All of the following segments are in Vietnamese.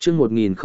chương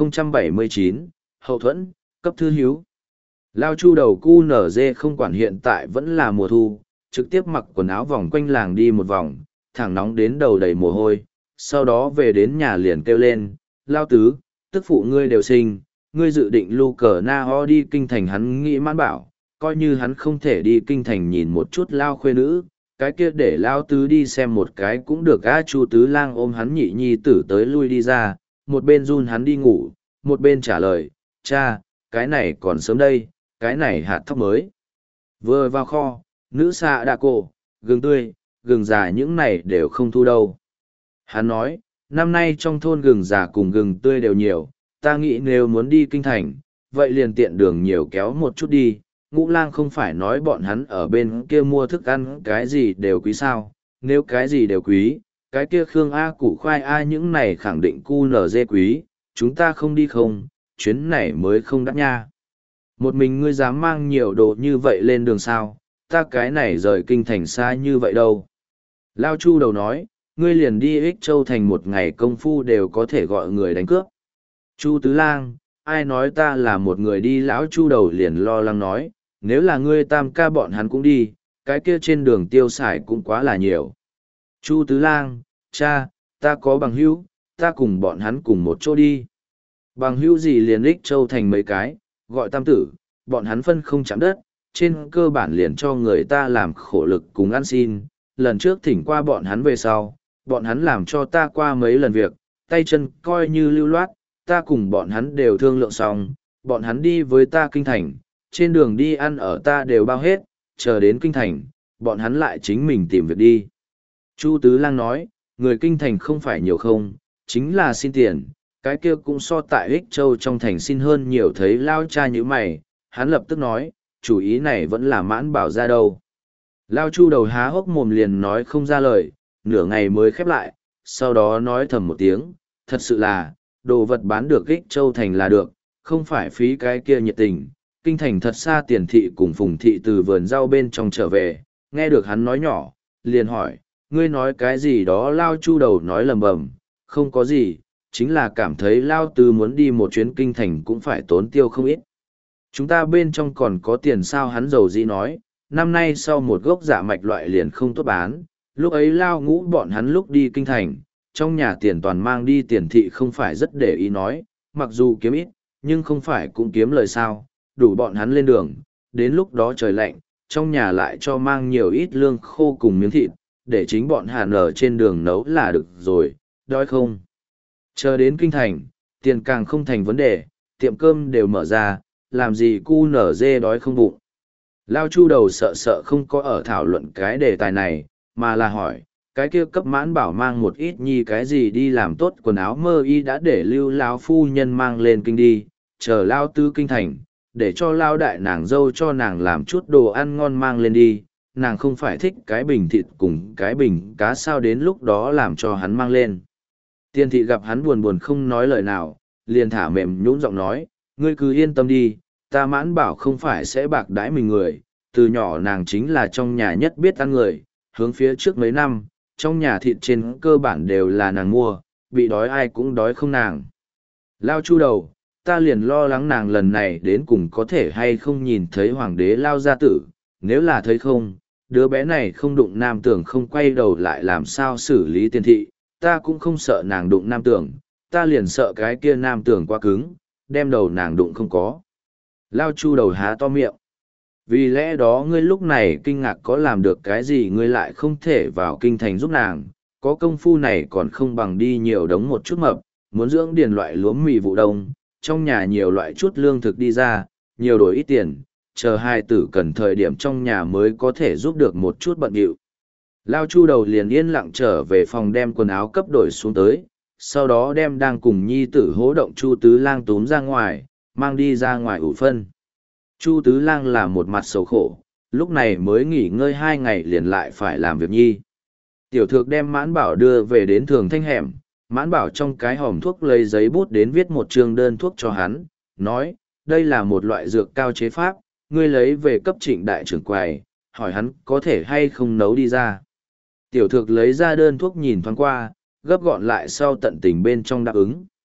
1079, hậu thuẫn, cấp thư hiếu. Lao Chu đầu cu nở dê không quản hiện tại vẫn là mùa thu, trực tiếp mặc quần áo vòng quanh làng đi một vòng, thẳng nóng đến đầu đầy mồ hôi, sau đó về đến nhà liền kêu lên, Lao Tứ, tức phụ ngươi đều sinh, ngươi dự định lưu cờ na ho đi kinh thành. Hắn nghĩ mãn bảo, coi như hắn không thể đi kinh thành nhìn một chút Lao khuê nữ, cái kia để Lao Tứ đi xem một cái cũng được. Chu Tứ Lang ôm hắn nhị nhi tử tới lui đi ra, một bên run hắn đi ngủ, một bên trả lời, cha, cái này còn sớm đây, cái này hạt thóc mới vừa vào kho, nữ xạ đạ cổ, gừng tươi, gừng già những này đều không thu đâu. Hắn nói, năm nay trong thôn gừng già cùng gừng tươi đều nhiều, ta nghĩ nếu muốn đi kinh thành, vậy liền tiện đường nhiều kéo một chút đi. Ngũ Lang không phải nói bọn hắn ở bên kia mua thức ăn cái gì đều quý sao, nếu cái gì đều quý, cái kia Khương A củ khoai A những này khẳng định cu nở dê quý, chúng ta không đi không, chuyến này mới không đắt nha. Một mình ngươi dám mang nhiều đồ như vậy lên đường sao, ta cái này rời kinh thành xa như vậy đâu. Lao Chu đầu nói, ngươi liền đi Ích Châu thành một ngày công phu đều có thể gọi người đánh cướp. Chu Tứ Lang, ai nói ta là một người đi. Lão Chu đầu liền lo lắng nói, nếu là ngươi tam ca bọn hắn cũng đi, cái kia trên đường tiêu xài cũng quá là nhiều. Chu Tứ Lang, cha, ta có bằng hữu, ta cùng bọn hắn cùng một chỗ đi. Bằng hữu gì liền Ích Châu thành mấy cái, gọi tam tử, bọn hắn phân không chạm đất, trên cơ bản liền cho người ta làm khổ lực cùng ăn xin. Lần trước thỉnh qua bọn hắn về sau, bọn hắn làm cho ta qua mấy lần việc, tay chân coi như lưu loát, ta cùng bọn hắn đều thương lượng xong, bọn hắn đi với ta kinh thành, trên đường đi ăn ở ta đều bao hết, chờ đến kinh thành, bọn hắn lại chính mình tìm việc đi. Chu Tứ Lang nói, người kinh thành không phải nhiều không, chính là xin tiền, cái kia cũng so tại Ích Châu trong thành xin hơn nhiều. Thấy Lao cha như mày, hắn lập tức nói, chủ ý này vẫn là mãn bảo ra đâu. Lao Chu đầu há hốc mồm liền nói không ra lời, nửa ngày mới khép lại, sau đó nói thầm một tiếng, thật sự là, đồ vật bán được Ích Châu thành là được, không phải phí cái kia nhiệt tình. Kinh thành thật xa. Tiền thị cùng Phùng thị từ vườn rau bên trong trở về, nghe được hắn nói nhỏ, liền hỏi, ngươi nói cái gì đó. Lao Chu đầu nói lầm bầm, không có gì, chính là cảm thấy Lao Tứ muốn đi một chuyến kinh thành cũng phải tốn tiêu không ít. Chúng ta bên trong còn có tiền sao. Hắn dầu dĩ nói, năm nay sau một gốc dạ mạch loại liền không tốt bán, lúc ấy Lao Ngũ bọn hắn lúc đi kinh thành, trong nhà tiền toàn mang đi. Tiền thị không phải rất để ý nói, mặc dù kiếm ít, nhưng không phải cũng kiếm lời sao, đủ bọn hắn lên đường, đến lúc đó trời lạnh, trong nhà lại cho mang nhiều ít lương khô cùng miếng thịt, để chính bọn Hàn ở trên đường nấu là được rồi, đói không. Chờ đến kinh thành, tiền càng không thành vấn đề, tiệm cơm đều mở ra, làm gì cu nở dê đói không bụng. Lao Chu đầu sợ sợ không có ở thảo luận cái đề tài này, mà là hỏi, cái kia cấp mãn bảo mang một ít nhi cái gì đi làm tốt quần áo mơ y đã để lưu Lao phu nhân mang lên kinh đi, chờ Lao Tứ kinh thành, để cho Lao đại nàng dâu cho nàng làm chút đồ ăn ngon mang lên đi, nàng không phải thích cái bình thịt cùng cái bình cá sao, đến lúc đó làm cho hắn mang lên. Tiên thị gặp hắn buồn buồn không nói lời nào, liền thả mềm nhũn giọng nói, ngươi cứ yên tâm đi, ta mãn bảo không phải sẽ bạc đãi mình người, từ nhỏ nàng chính là trong nhà nhất biết ăn người, hướng phía trước mấy năm, trong nhà thịt trên cơ bản đều là nàng mua, bị đói ai cũng đói không nàng. Lao Chu đầu, ta liền lo lắng nàng lần này đến cùng có thể hay không nhìn thấy hoàng đế Lao gia tử, nếu là thấy không, đứa bé này không đụng nam tưởng không quay đầu lại làm sao xử lý. Tiên thị, ta cũng không sợ nàng đụng nam tưởng, ta liền sợ cái kia nam tưởng quá cứng, đem đầu nàng đụng không có. Lao Chu đầu há to miệng. Vì lẽ đó ngươi lúc này kinh ngạc có làm được cái gì, ngươi lại không thể vào kinh thành giúp nàng, có công phu này còn không bằng đi nhiều đống một chút mập, muốn dưỡng điền loại lúa mì vụ đông, trong nhà nhiều loại chút lương thực đi ra, nhiều đổi ít tiền, chờ hai tử cần thời điểm trong nhà mới có thể giúp được một chút bận điệu. Lao Chu đầu liền yên lặng trở về phòng đem quần áo cấp đổi xuống tới, sau đó đem đang cùng nhi tử hố động Chu Tứ Lang túm ra ngoài, mang đi ra ngoài ủ phân. Chu Tứ Lang là một mặt sầu khổ, lúc này mới nghỉ ngơi 2 ngày liền lại phải làm việc nhi. Tiểu Thược đem Mãn Bảo đưa về đến Thường Thanh hẻm, Mãn Bảo trong cái hòm thuốc lấy giấy bút đến viết một chương đơn thuốc cho hắn, nói, đây là một loại dược cao chế pháp, ngươi lấy về cấp Trịnh đại trưởng quầy, hỏi hắn có thể hay không nấu đi ra. Tiểu Thược lấy ra đơn thuốc nhìn thoáng qua, gấp gọn lại sau tận tình bên trong đáp ứng.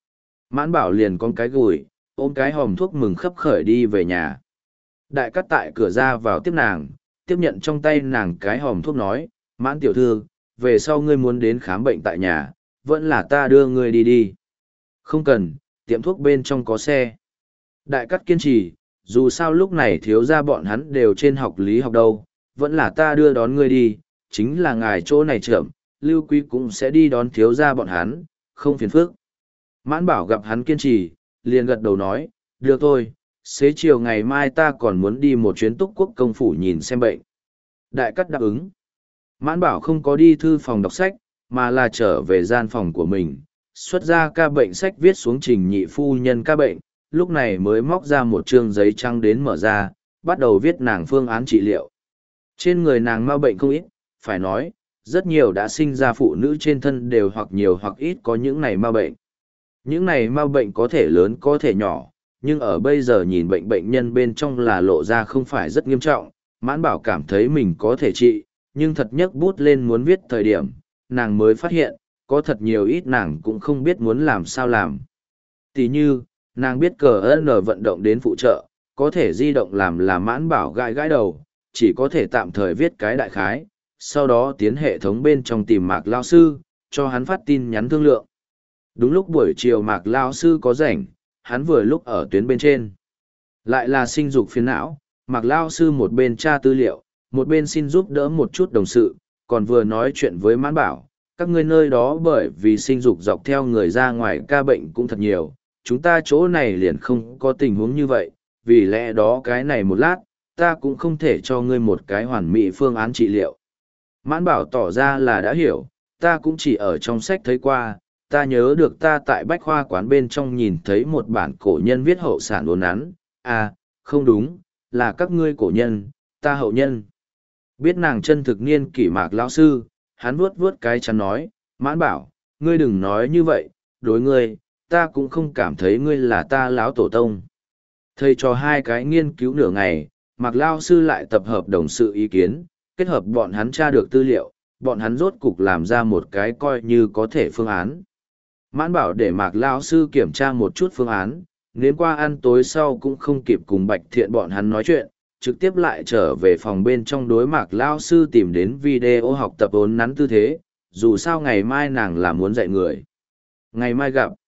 Mãn bảo liền con cái gùi, ôm cái hòm thuốc mừng khấp khởi đi về nhà. Đại cắt tại cửa ra vào tiếp nàng, tiếp nhận trong tay nàng cái hòm thuốc nói, Mãn tiểu thư, về sau ngươi muốn đến khám bệnh tại nhà, vẫn là ta đưa ngươi đi đi. Không cần, tiệm thuốc bên trong có xe. Đại cắt kiên trì, dù sao lúc này thiếu ra bọn hắn đều trên học lý học đâu, vẫn là ta đưa đón ngươi đi, chính là ngài chỗ này chậm, Lưu Quý cũng sẽ đi đón thiếu ra bọn hắn, không phiền phức. Mãn bảo gặp hắn kiên trì, liền gật đầu nói, được thôi, xế chiều ngày mai ta còn muốn đi một chuyến túc quốc công phủ nhìn xem bệnh. Đại cắt đáp ứng. Mãn bảo không có đi thư phòng đọc sách, mà là trở về gian phòng của mình, xuất ra ca bệnh sách viết xuống trình nhị phu nhân ca bệnh, lúc này mới móc ra một chương giấy trắng đến mở ra, bắt đầu viết nàng phương án trị liệu. Trên người nàng ma bệnh không ít, phải nói, rất nhiều đã sinh ra phụ nữ trên thân đều hoặc nhiều hoặc ít có những này ma bệnh. Những này ma bệnh có thể lớn có thể nhỏ, nhưng ở bây giờ nhìn bệnh nhân bên trong là lộ ra không phải rất nghiêm trọng, Mãn bảo cảm thấy mình có thể trị, nhưng thật nhấc bút lên muốn viết thời điểm, nàng mới phát hiện, có thật nhiều ít nàng cũng không biết muốn làm sao làm. Tỷ như, nàng biết cờ N vận động đến phụ trợ, có thể di động làm là Mãn bảo gãi gãi đầu, chỉ có thể tạm thời viết cái đại khái, sau đó tiến hệ thống bên trong tìm Mạc Lao Sư, cho hắn phát tin nhắn thương lượng. Đúng lúc buổi chiều Mạc Lao Sư có rảnh, hắn vừa lúc ở tuyến bên trên. Lại là sinh dục phiền não, Mạc Lao Sư một bên tra tư liệu, một bên xin giúp đỡ một chút đồng sự, còn vừa nói chuyện với Mãn bảo, các ngươi nơi đó bởi vì sinh dục dọc theo người ra ngoài ca bệnh cũng thật nhiều, chúng ta chỗ này liền không có tình huống như vậy, vì lẽ đó cái này một lát, ta cũng không thể cho ngươi một cái hoàn mỹ phương án trị liệu. Mãn bảo tỏ ra là đã hiểu, ta cũng chỉ ở trong sách thấy qua, ta nhớ được ta tại bách khoa quán bên trong nhìn thấy một bản cổ nhân viết hậu sản uốn nắn, à, không đúng, là các ngươi cổ nhân, ta hậu nhân. Biết nàng chân thực niên kỷ Mạc lão sư, hắn vuốt vuốt cái chắn nói, Mãn bảo, ngươi đừng nói như vậy, đối ngươi, ta cũng không cảm thấy ngươi là ta lão tổ tông. Thầy cho hai cái nghiên cứu nửa ngày, Mạc lão sư lại tập hợp đồng sự ý kiến, kết hợp bọn hắn tra được tư liệu, bọn hắn rốt cục làm ra một cái coi như có thể phương án. Mãn bảo để Mạc lão sư kiểm tra một chút phương án, đến qua ăn tối sau cũng không kịp cùng Bạch Thiện bọn hắn nói chuyện, trực tiếp lại trở về phòng bên trong đối Mạc lão sư tìm đến video học tập uốn nắn tư thế, dù sao ngày mai nàng là muốn dạy người. Ngày mai gặp.